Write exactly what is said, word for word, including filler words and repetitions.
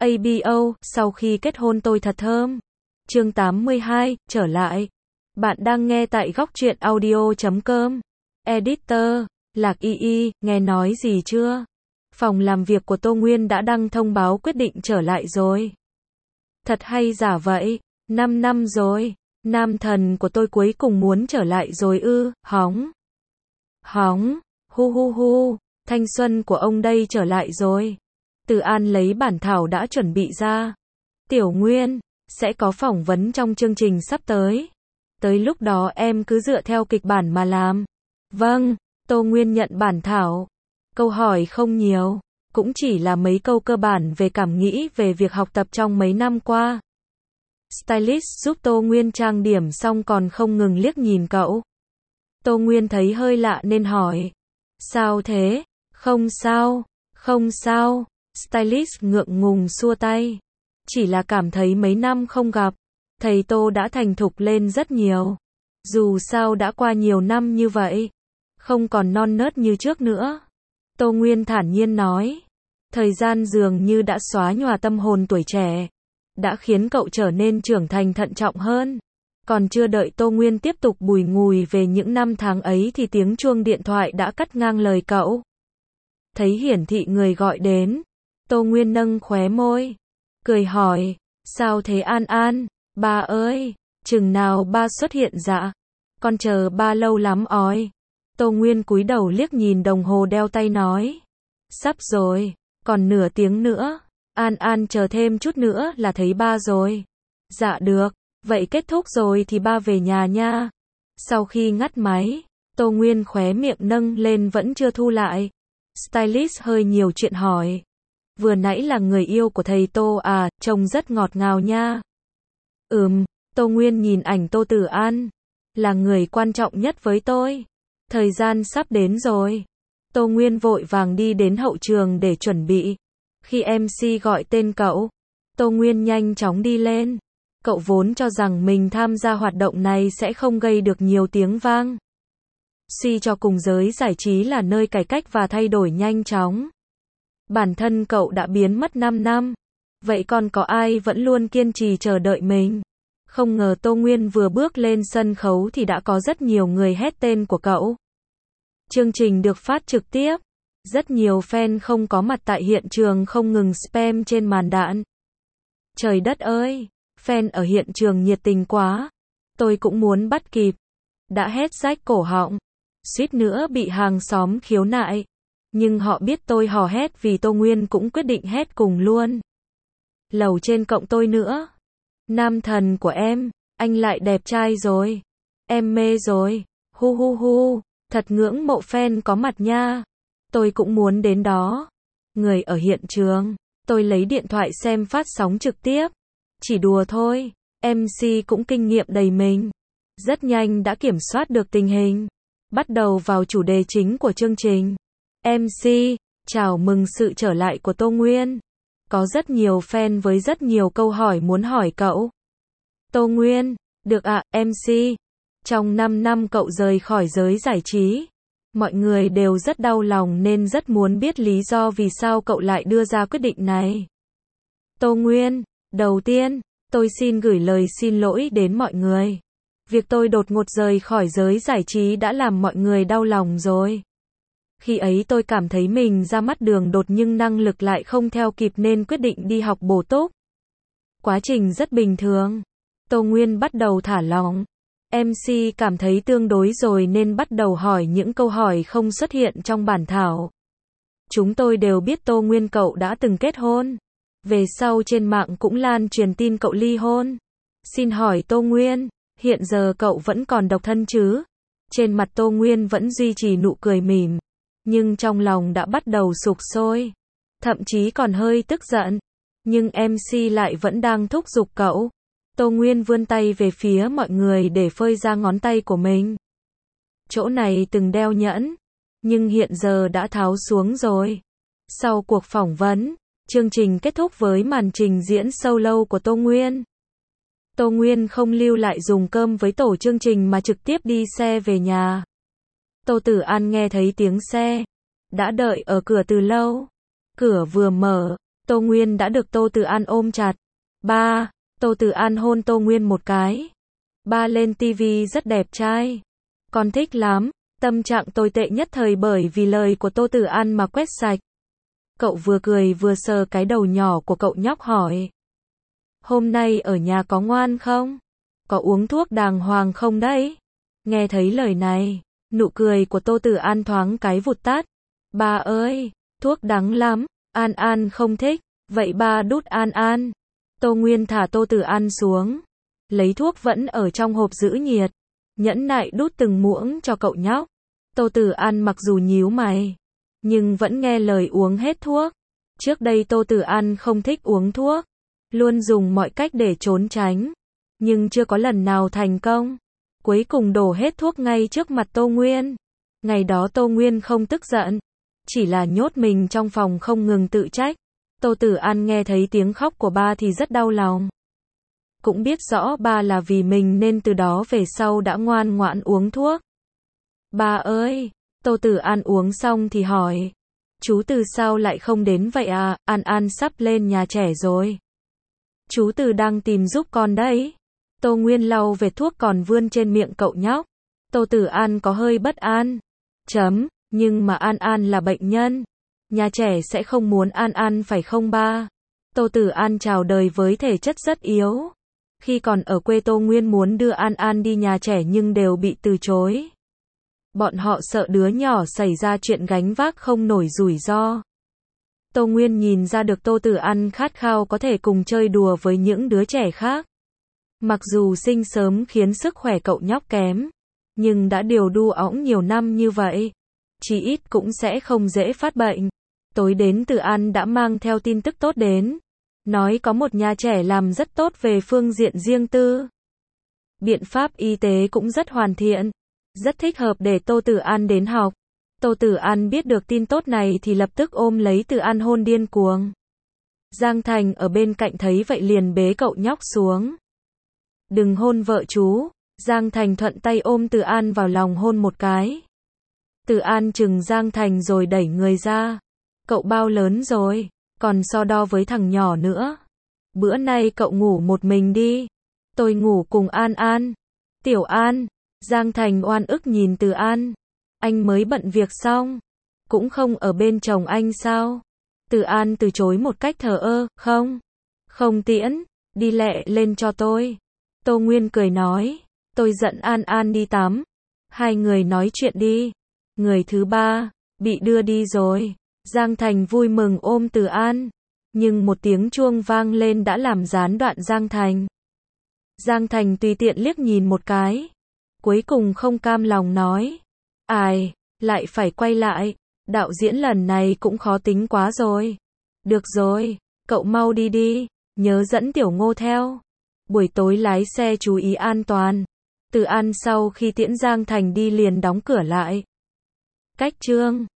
a bê o, sau khi kết hôn tôi thật thơm. Chương tám mươi hai, trở lại. Bạn đang nghe tại góc truyện audio chấm com. Editor, Lạc Y Y, nghe nói gì chưa? Phòng làm việc của Tô Nguyên đã đăng thông báo quyết định trở lại rồi. Thật hay giả vậy? năm năm rồi. Nam thần của tôi cuối cùng muốn trở lại rồi ư, hóng. Hóng, hu hu hu, thanh xuân của ông đây trở lại rồi. Từ An lấy bản thảo đã chuẩn bị ra. Tiểu Nguyên, sẽ có phỏng vấn trong chương trình sắp tới. Tới lúc đó em cứ dựa theo kịch bản mà làm. Vâng, Tô Nguyên nhận bản thảo. Câu hỏi không nhiều, cũng chỉ là mấy câu cơ bản về cảm nghĩ về việc học tập trong mấy năm qua. Stylist giúp Tô Nguyên trang điểm xong còn không ngừng liếc nhìn cậu. Tô Nguyên thấy hơi lạ nên hỏi. Sao thế? Không sao, không sao. Stylist ngượng ngùng xua tay. Chỉ là cảm thấy mấy năm không gặp, thầy Tô đã thành thục lên rất nhiều. Dù sao đã qua nhiều năm như vậy, không còn non nớt như trước nữa. Tô Nguyên thản nhiên nói. Thời gian dường như đã xóa nhòa tâm hồn tuổi trẻ, đã khiến cậu trở nên trưởng thành thận trọng hơn. Còn chưa đợi Tô Nguyên tiếp tục bùi ngùi về những năm tháng ấy thì tiếng chuông điện thoại đã cắt ngang lời cậu. Thấy hiển thị người gọi đến, Tô Nguyên nâng khóe môi, cười hỏi, sao thế An An, ba ơi, chừng nào ba xuất hiện dạ? Con chờ ba lâu lắm ói. Tô Nguyên cúi đầu liếc nhìn đồng hồ đeo tay nói, sắp rồi, còn nửa tiếng nữa, An An chờ thêm chút nữa là thấy ba rồi. Dạ được, vậy kết thúc rồi thì ba về nhà nha. Sau khi ngắt máy, Tô Nguyên khóe miệng nâng lên vẫn chưa thu lại. Stylist hơi nhiều chuyện hỏi. Vừa nãy là người yêu của thầy Tô à, trông rất ngọt ngào nha. Ừm, Tô Nguyên nhìn ảnh Tô Tử An. Là người quan trọng nhất với tôi. Thời gian sắp đến rồi. Tô Nguyên vội vàng đi đến hậu trường để chuẩn bị. Khi em xê gọi tên cậu, Tô Nguyên nhanh chóng đi lên. Cậu vốn cho rằng mình tham gia hoạt động này sẽ không gây được nhiều tiếng vang. Suy cho cùng giới giải trí là nơi cải cách và thay đổi nhanh chóng. Bản thân cậu đã biến mất năm năm. Vậy còn có ai vẫn luôn kiên trì chờ đợi mình? Không ngờ Tô Nguyên vừa bước lên sân khấu thì đã có rất nhiều người hét tên của cậu. Chương trình được phát trực tiếp. Rất nhiều fan không có mặt tại hiện trường không ngừng spam trên màn đạn. Trời đất ơi, fan ở hiện trường nhiệt tình quá. Tôi cũng muốn bắt kịp. Đã hét rách cổ họng. Suýt nữa bị hàng xóm khiếu nại. Nhưng họ biết tôi hò hét vì Tô Nguyên cũng quyết định hét cùng luôn. Lầu trên cộng tôi nữa. Nam thần của em, anh lại đẹp trai rồi. Em mê rồi. Hu hu hu, thật ngưỡng mộ fan có mặt nha. Tôi cũng muốn đến đó. Người ở hiện trường, tôi lấy điện thoại xem phát sóng trực tiếp. Chỉ đùa thôi, em xê cũng kinh nghiệm đầy mình. Rất nhanh đã kiểm soát được tình hình. Bắt đầu vào chủ đề chính của chương trình. em xê, chào mừng sự trở lại của Tô Nguyên. Có rất nhiều fan với rất nhiều câu hỏi muốn hỏi cậu. Tô Nguyên, được ạ, em xê. Trong năm năm cậu rời khỏi giới giải trí, mọi người đều rất đau lòng nên rất muốn biết lý do vì sao cậu lại đưa ra quyết định này. Tô Nguyên, đầu tiên, tôi xin gửi lời xin lỗi đến mọi người. Việc tôi đột ngột rời khỏi giới giải trí đã làm mọi người đau lòng rồi. Khi ấy tôi cảm thấy mình ra mắt đường đột nhưng năng lực lại không theo kịp nên quyết định đi học bổ túc. Quá trình rất bình thường. Tô Nguyên bắt đầu thả lỏng. em xê cảm thấy tương đối rồi nên bắt đầu hỏi những câu hỏi không xuất hiện trong bản thảo. Chúng tôi đều biết Tô Nguyên cậu đã từng kết hôn. Về sau trên mạng cũng lan truyền tin cậu ly hôn. Xin hỏi Tô Nguyên, hiện giờ cậu vẫn còn độc thân chứ? Trên mặt Tô Nguyên vẫn duy trì nụ cười mỉm. Nhưng trong lòng đã bắt đầu sục sôi. Thậm chí còn hơi tức giận. Nhưng em xê lại vẫn đang thúc giục cậu. Tô Nguyên vươn tay về phía mọi người để phơi ra ngón tay của mình. Chỗ này từng đeo nhẫn, nhưng hiện giờ đã tháo xuống rồi. Sau cuộc phỏng vấn, chương trình kết thúc với màn trình diễn solo của Tô Nguyên. Tô Nguyên không lưu lại dùng cơm với tổ chương trình mà trực tiếp đi xe về nhà. Tô Tử An nghe thấy tiếng xe, đã đợi ở cửa từ lâu. Cửa vừa mở, Tô Nguyên đã được Tô Tử An ôm chặt. Ba, Tô Tử An hôn Tô Nguyên một cái. Ba lên tivi rất đẹp trai. Con thích lắm. Tâm trạng tồi tệ nhất thời bởi vì lời của Tô Tử An mà quét sạch. Cậu vừa cười vừa sờ cái đầu nhỏ của cậu nhóc hỏi. Hôm nay ở nhà có ngoan không? Có uống thuốc đàng hoàng không đấy? Nghe thấy lời này, nụ cười của Tô Tử An thoáng cái vụt tắt. Ba ơi, thuốc đắng lắm, An An không thích, vậy ba đút An An. Tô Nguyên thả Tô Tử An xuống, lấy thuốc vẫn ở trong hộp giữ nhiệt, nhẫn nại đút từng muỗng cho cậu nhóc. Tô Tử An mặc dù nhíu mày, nhưng vẫn nghe lời uống hết thuốc. Trước đây Tô Tử An không thích uống thuốc, luôn dùng mọi cách để trốn tránh, nhưng chưa có lần nào thành công. Cuối cùng đổ hết thuốc ngay trước mặt Tô Nguyên. Ngày đó Tô Nguyên không tức giận, chỉ là nhốt mình trong phòng không ngừng tự trách. Tô Tử An nghe thấy tiếng khóc của ba thì rất đau lòng. Cũng biết rõ ba là vì mình nên từ đó về sau đã ngoan ngoãn uống thuốc. Ba ơi, Tô Tử An uống xong thì hỏi. Chú Từ sao lại không đến vậy à, An An sắp lên nhà trẻ rồi. Chú Từ đang tìm giúp con đấy. Tô Nguyên lau vệt thuốc còn vươn trên miệng cậu nhóc. Tô Tử An có hơi bất an. Chấm, nhưng mà An An là bệnh nhân. Nhà trẻ sẽ không muốn An An phải không ba? Tô Tử An chào đời với thể chất rất yếu. Khi còn ở quê Tô Nguyên muốn đưa An An đi nhà trẻ nhưng đều bị từ chối. Bọn họ sợ đứa nhỏ xảy ra chuyện gánh vác không nổi rủi ro. Tô Nguyên nhìn ra được Tô Tử An khát khao có thể cùng chơi đùa với những đứa trẻ khác. Mặc dù sinh sớm khiến sức khỏe cậu nhóc kém, nhưng đã điều đu ẵng nhiều năm như vậy, chí ít cũng sẽ không dễ phát bệnh. Tối đến Tử An đã mang theo tin tức tốt đến, nói có một nhà trẻ làm rất tốt về phương diện riêng tư. Biện pháp y tế cũng rất hoàn thiện, rất thích hợp để Tô Tử An đến học. Tô Tử An biết được tin tốt này thì lập tức ôm lấy Tử An hôn điên cuồng. Giang Thành ở bên cạnh thấy vậy liền bế cậu nhóc xuống. Đừng hôn vợ chú. Giang Thành thuận tay ôm Tử An vào lòng hôn một cái. Tử An chừng Giang Thành rồi đẩy người ra. Cậu bao lớn rồi, còn so đo với thằng nhỏ nữa. Bữa nay cậu ngủ một mình đi. Tôi ngủ cùng An An. Tiểu An. Giang Thành oan ức nhìn Tử An. Anh mới bận việc xong, cũng không ở bên chồng anh sao? Tử An từ chối một cách thờ ơ, không, không tiễn, đi lẹ lên cho tôi. Tô Nguyên cười nói, tôi dẫn An An đi tắm. Hai người nói chuyện đi. Người thứ ba, bị đưa đi rồi. Giang Thành vui mừng ôm Tử An. Nhưng một tiếng chuông vang lên đã làm gián đoạn Giang Thành. Giang Thành tùy tiện liếc nhìn một cái. Cuối cùng không cam lòng nói. Ai, lại phải quay lại. Đạo diễn lần này cũng khó tính quá rồi. Được rồi, cậu mau đi đi. Nhớ dẫn Tiểu Ngô theo. Buổi tối lái xe chú ý an toàn. Tử An sau khi tiễn Giang Thành đi liền đóng cửa lại. Cách chương